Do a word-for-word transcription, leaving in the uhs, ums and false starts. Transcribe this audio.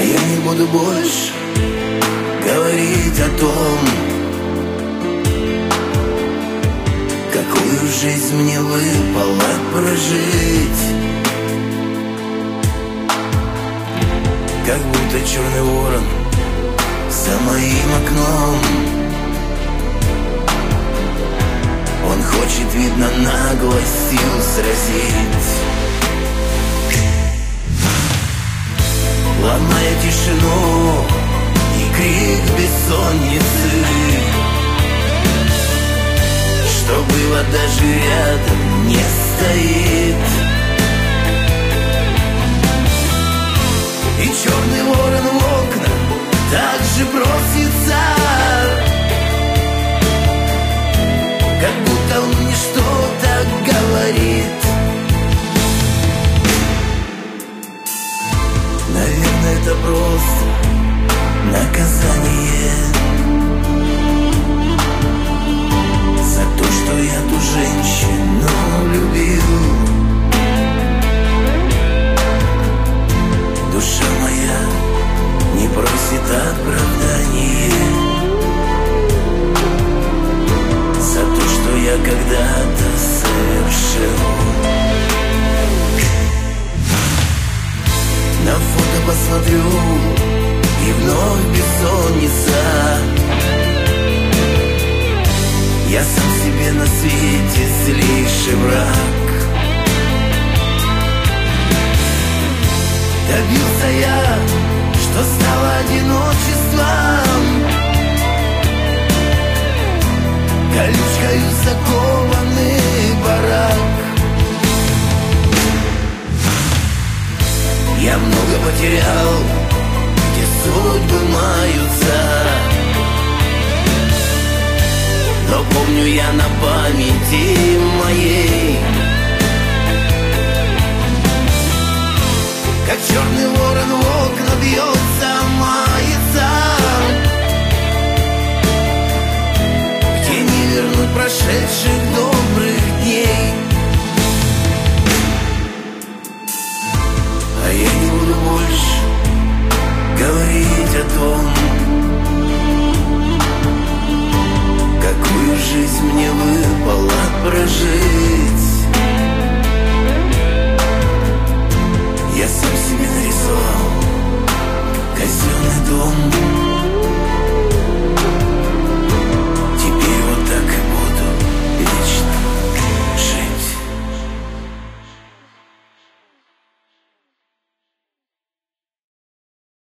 я не буду больше говорить о том, какую жизнь мне выпало прожить. Как будто черный ворон за моим окном. Он хочет, видно, наглостью сразить, ломая тишину и крик бессонницы, что было даже рядом не стоит. И черный ворон в окна также просится, как будто он мне что-то говорит. Наверное, это просто наказание за то, что я ту женщину любил. Душа моя не просит оправдания за то, что я когда-то совершил. На фото посмотрю, и вновь бессонница. Я сам себе на свете злейший враг. Добился я, что стало одиночеством, колючкою закованный барак. Я много потерял, где судьбы маются, но помню я на памяти моей